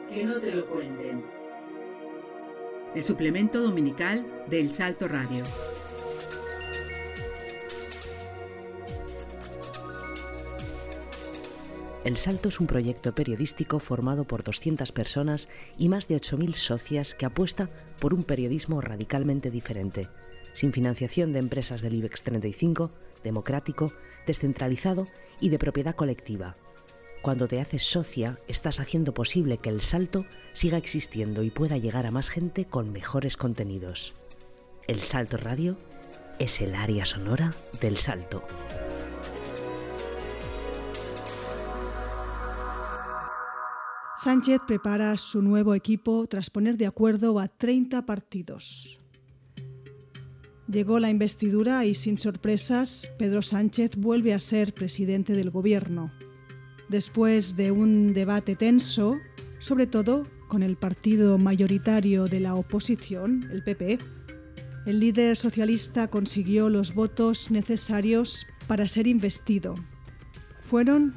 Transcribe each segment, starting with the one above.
Que no te lo cuenten. El suplemento dominical de El Salto Radio. El Salto es un proyecto periodístico formado por 200 personas y más de 8.000 socias que apuesta por un periodismo radicalmente diferente, sin financiación de empresas del IBEX 35, democrático, descentralizado y de propiedad colectiva. Cuando te haces socia, estás haciendo posible que El Salto siga existiendo y pueda llegar a más gente con mejores contenidos. El Salto Radio es el área sonora del Salto. Sánchez prepara su nuevo equipo tras poner de acuerdo a 30 partidos. Llegó la investidura y, sin sorpresas, Pedro Sánchez vuelve a ser presidente del gobierno. Después de un debate tenso, sobre todo con el partido mayoritario de la oposición, el PP, el líder socialista consiguió los votos necesarios para ser investido. Fueron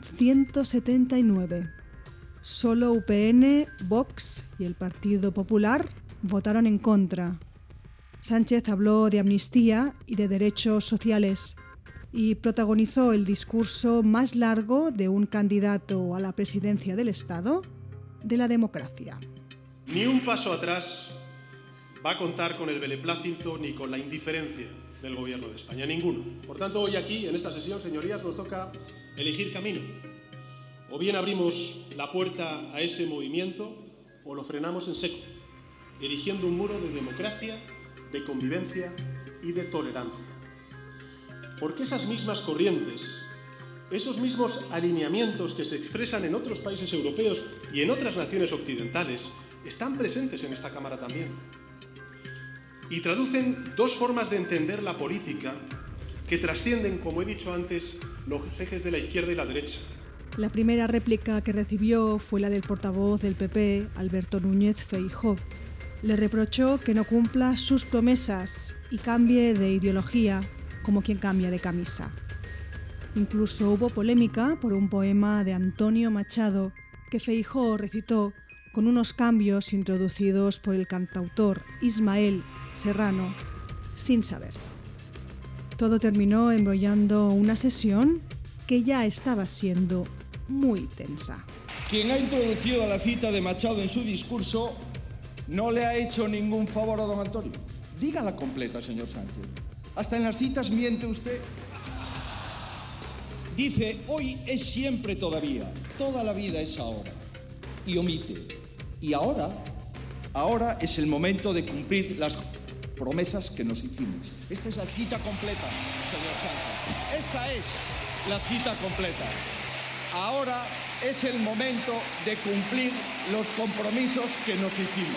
179. Solo UPN, Vox y el Partido Popular votaron en contra. Sánchez habló de amnistía y de derechos sociales y protagonizó el discurso más largo de un candidato a la presidencia del Estado de la democracia. Ni un paso atrás va a contar con el beneplácito ni con la indiferencia del Gobierno de España, ninguno. Por tanto, hoy aquí, en esta sesión, señorías, nos toca elegir camino. O bien abrimos la puerta a ese movimiento o lo frenamos en seco, erigiendo un muro de democracia, de convivencia y de tolerancia. Porque esas mismas corrientes, esos mismos alineamientos que se expresan en otros países europeos y en otras naciones occidentales, están presentes en esta Cámara también. Y traducen dos formas de entender la política que trascienden, como he dicho antes, los ejes de la izquierda y la derecha. La primera réplica que recibió fue la del portavoz del PP, Alberto Núñez Feijóo. Le reprochó que no cumpla sus promesas y cambie de ideología como quien cambia de camisa. Incluso hubo polémica por un poema de Antonio Machado que Feijóo recitó con unos cambios introducidos por el cantautor Ismael Serrano sin saber. Todo terminó embrollando una sesión que ya estaba siendo muy tensa. Quien ha introducido la cita de Machado en su discurso no le ha hecho ningún favor a don Antonio. Dígala completa, señor Sánchez. Hasta en las citas miente usted. Dice, hoy es siempre todavía, toda la vida es ahora. Y omite. Y ahora es el momento de cumplir las promesas que nos hicimos. Esta es la cita completa, señor Sánchez. Esta es la cita completa. Ahora es el momento de cumplir los compromisos que nos hicimos.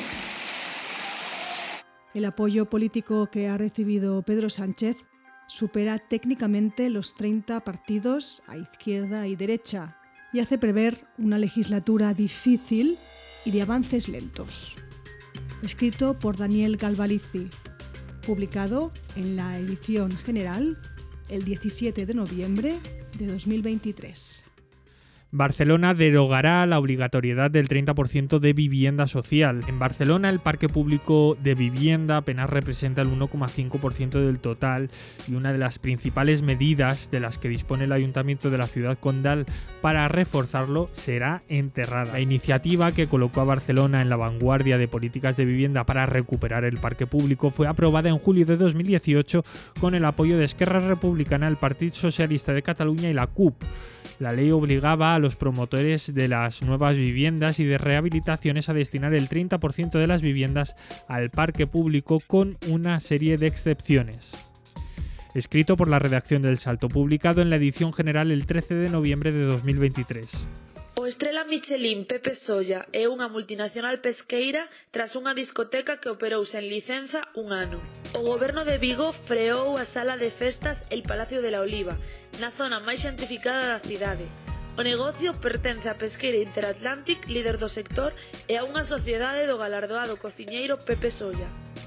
El apoyo político que ha recibido Pedro Sánchez supera técnicamente los 30 partidos a izquierda y derecha y hace prever una legislatura difícil y de avances lentos. Escrito por Daniel Galvalici, publicado en la edición general el 17 de noviembre de 2023. Barcelona derogará la obligatoriedad del 30% de vivienda social. En Barcelona, el parque público de vivienda apenas representa el 1,5% del total y una de las principales medidas de las que dispone el Ayuntamiento de la ciudad condal para reforzarlo será enterrada. La iniciativa, que colocó a Barcelona en la vanguardia de políticas de vivienda para recuperar el parque público, fue aprobada en julio de 2018 con el apoyo de Esquerra Republicana, el Partido Socialista de Cataluña y la CUP. La ley obligaba a los promotores de las nuevas viviendas y de rehabilitaciones a destinar el 30% de las viviendas al parque público con una serie de excepciones. Escrito por la redacción del Salto, publicado en la edición general el 13 de noviembre de 2023. O Estrela Michelin Pepe Solla é unha multinacional pesqueira tras unha discoteca que operou sen licenza un ano. O goberno de Vigo freou a sala de festas El Palacio de la Oliva, na zona máis xentrificada da cidade. O negocio pertence á pesqueira Interatlantic, líder do sector, e a unha sociedade do galardoado cociñeiro Pepe Solla.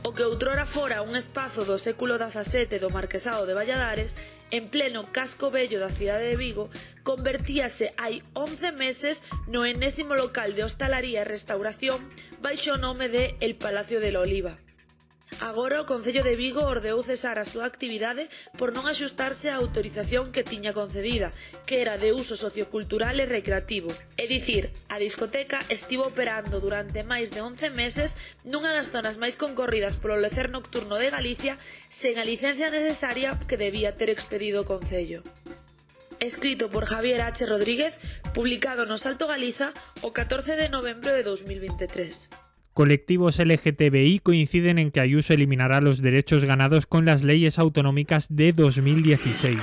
O que outrora fora un espazo do século XVII do Marquesado de Valladares, en pleno casco vello da cidade de Vigo, convertíase hai 11 meses no enésimo local de hostalaría e restauración baixo o nome de El Palacio de la Oliva. Agora o Concello de Vigo ordeou cesar a súa actividade por non axustarse á autorización que tiña concedida, que era de uso sociocultural e recreativo. É dicir, a discoteca estivo operando durante máis de 11 meses nunha das zonas máis concorridas polo lecer nocturno de Galicia sen a licencia necesaria que debía ter expedido o Concello. Escrito por Javier H. Rodríguez, publicado no Salto Galiza o 14 de novembro de 2023. Colectivos LGTBI coinciden en que Ayuso eliminará los derechos ganados con las leyes autonómicas de 2016.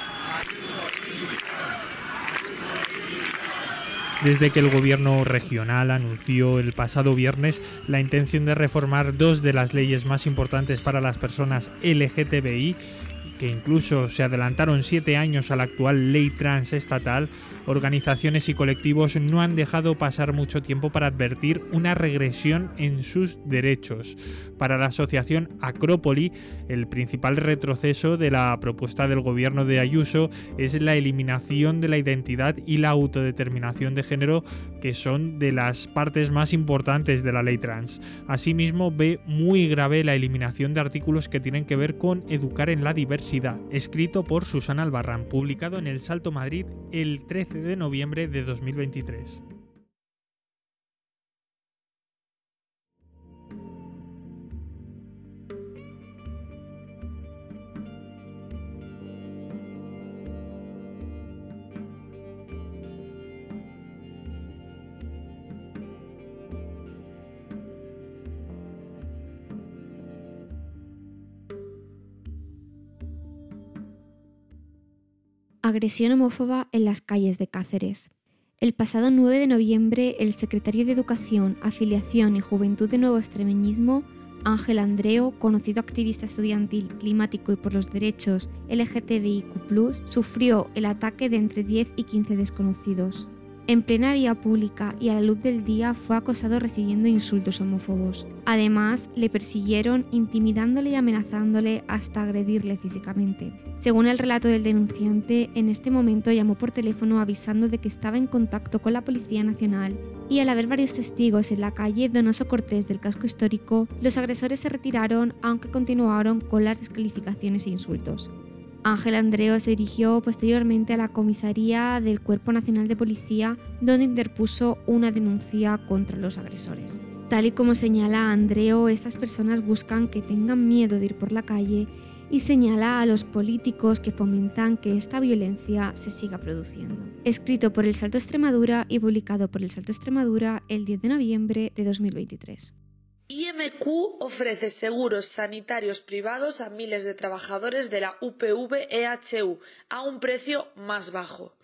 Desde que el gobierno regional anunció el pasado viernes la intención de reformar dos de las leyes más importantes para las personas LGTBI, que incluso se adelantaron 7 años a la actual ley trans estatal, organizaciones y colectivos no han dejado pasar mucho tiempo para advertir una regresión en sus derechos. Para la asociación Acrópoli, el principal retroceso de la propuesta del gobierno de Ayuso es la eliminación de la identidad y la autodeterminación de género, que son de las partes más importantes de la ley trans. Asimismo, ve muy grave la eliminación de artículos que tienen que ver con educar en la diversidad, escrito por Susana Albarrán, publicado en El Salto Madrid el 13 de noviembre de 2023. Agresión homófoba en las calles de Cáceres. El pasado 9 de noviembre, el secretario de Educación, Afiliación y Juventud de Nuevo Extremeñismo, Ángel Andreo, conocido activista estudiantil, climático y por los derechos LGTBIQ+, sufrió el ataque de entre 10 y 15 desconocidos. En plena vía pública y a la luz del día fue acosado recibiendo insultos homófobos. Además, le persiguieron intimidándole y amenazándole hasta agredirle físicamente. Según el relato del denunciante, en este momento llamó por teléfono avisando de que estaba en contacto con la Policía Nacional y al haber varios testigos en la calle Donoso Cortés del casco histórico, los agresores se retiraron aunque continuaron con las descalificaciones e insultos. Ángel Andreo se dirigió posteriormente a la comisaría del Cuerpo Nacional de Policía, donde interpuso una denuncia contra los agresores. Tal y como señala Andreo, estas personas buscan que tengan miedo de ir por la calle y señala a los políticos que fomentan que esta violencia se siga produciendo. Escrito por El Salto Extremadura y publicado por El Salto Extremadura el 10 de noviembre de 2023. IMQ ofrece seguros sanitarios privados a miles de trabajadores de la UPV-EHU a un precio más bajo.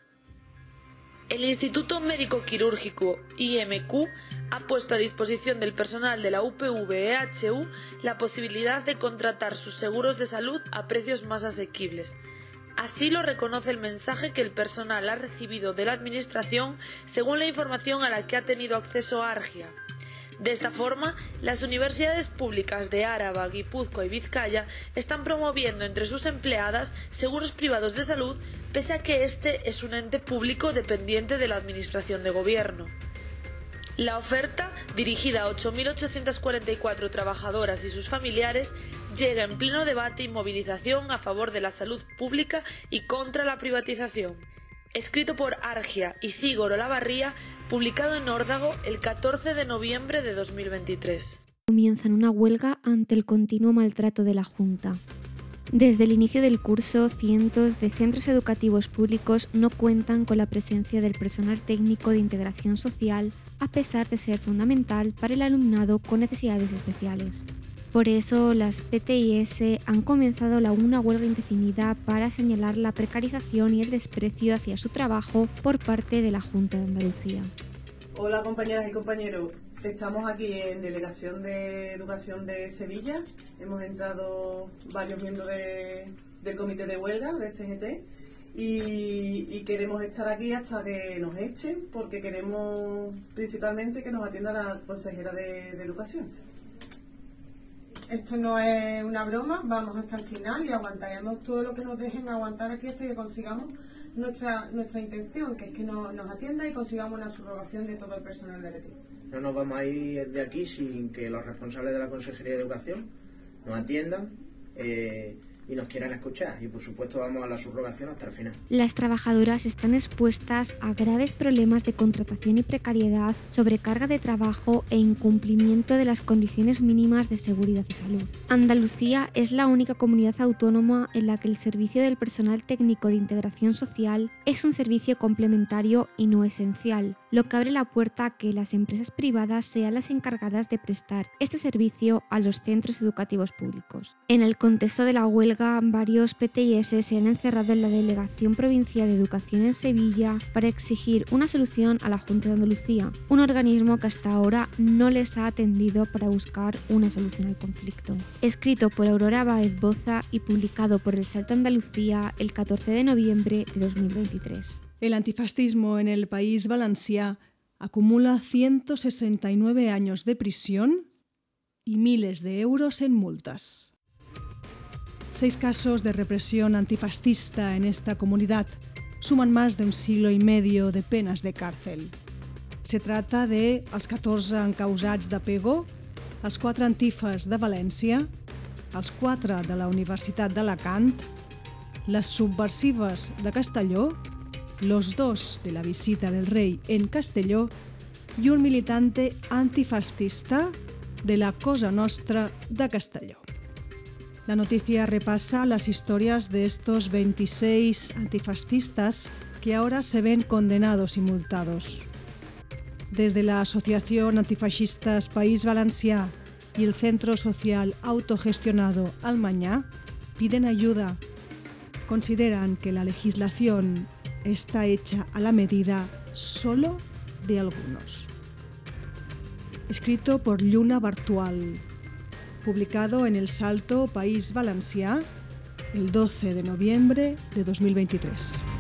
El Instituto Médico Quirúrgico IMQ ha puesto a disposición del personal de la UPV-EHU la posibilidad de contratar sus seguros de salud a precios más asequibles. Así lo reconoce el mensaje que el personal ha recibido de la Administración según la información a la que ha tenido acceso Argia. De esta forma, las universidades públicas de Áraba, Guipúzcoa y Vizcaya están promoviendo entre sus empleadas seguros privados de salud, pese a que este es un ente público dependiente de la Administración de Gobierno. La oferta, dirigida a 8.844 trabajadoras y sus familiares, llega en pleno debate y movilización a favor de la salud pública y contra la privatización. Escrito por Argia y Cígoro Lavarría, publicado en Órdago el 14 de noviembre de 2023. Comienzan una huelga ante el continuo maltrato de la Junta. Desde el inicio del curso, cientos de centros educativos públicos no cuentan con la presencia del personal técnico de integración social, a pesar de ser fundamental para el alumnado con necesidades especiales. Por eso, las PTIS han comenzado una huelga indefinida para señalar la precarización y el desprecio hacia su trabajo por parte de la Junta de Andalucía. Hola compañeras y compañeros, estamos aquí en Delegación de Educación de Sevilla. Hemos entrado varios miembros del comité de huelga de CGT y queremos estar aquí hasta que nos echen, porque queremos principalmente que nos atienda la consejera de Educación. esto no es una broma, vamos hasta el final y aguantaremos todo lo que nos dejen aguantar aquí hasta que consigamos nuestra intención, que es que nos atienda y consigamos una subrogación de todo el personal de Betis. No nos vamos a ir de aquí sin que los responsables de la Consejería de Educación nos atiendan y nos quieran escuchar, y por supuesto vamos a la subrogación hasta el final. Las trabajadoras están expuestas a graves problemas de contratación y precariedad, sobrecarga de trabajo e incumplimiento de las condiciones mínimas de seguridad y salud. Andalucía es la única comunidad autónoma en la que el servicio del personal técnico de integración social es un servicio complementario y no esencial, lo que abre la puerta a que las empresas privadas sean las encargadas de prestar este servicio a los centros educativos públicos. En el contexto de la huelga, varios PTIS se han encerrado en la Delegación Provincial de Educación en Sevilla para exigir una solución a la Junta de Andalucía, un organismo que hasta ahora no les ha atendido para buscar una solución al conflicto. Escrito por Aurora Báez Boza y publicado por El Salto Andalucía el 14 de noviembre de 2023. El antifascismo en el País Valencià acumula 169 años de prisión y miles de euros en multas. 6 casos de represión antifascista en esta comunidad suman más de un siglo y medio de penas de cárcel. Se trata de els 14 encausats de Pego, els 4 antifes de València, els 4 de la Universitat d'Alacant, les subversives de Castelló, los 2 de la visita del rei en Castelló y un militante antifascista de la Cosa Nostra de Castelló. La noticia repasa las historias de estos 26 antifascistas que ahora se ven condenados y multados. Desde la Asociación Antifascistas País Valencià y el Centro Social Autogestionado Almañá piden ayuda. Consideran que la legislación está hecha a la medida solo de algunos. Escrito por Lluna Bartual. Publicado en El Salto País Valencià el 12 de noviembre de 2023.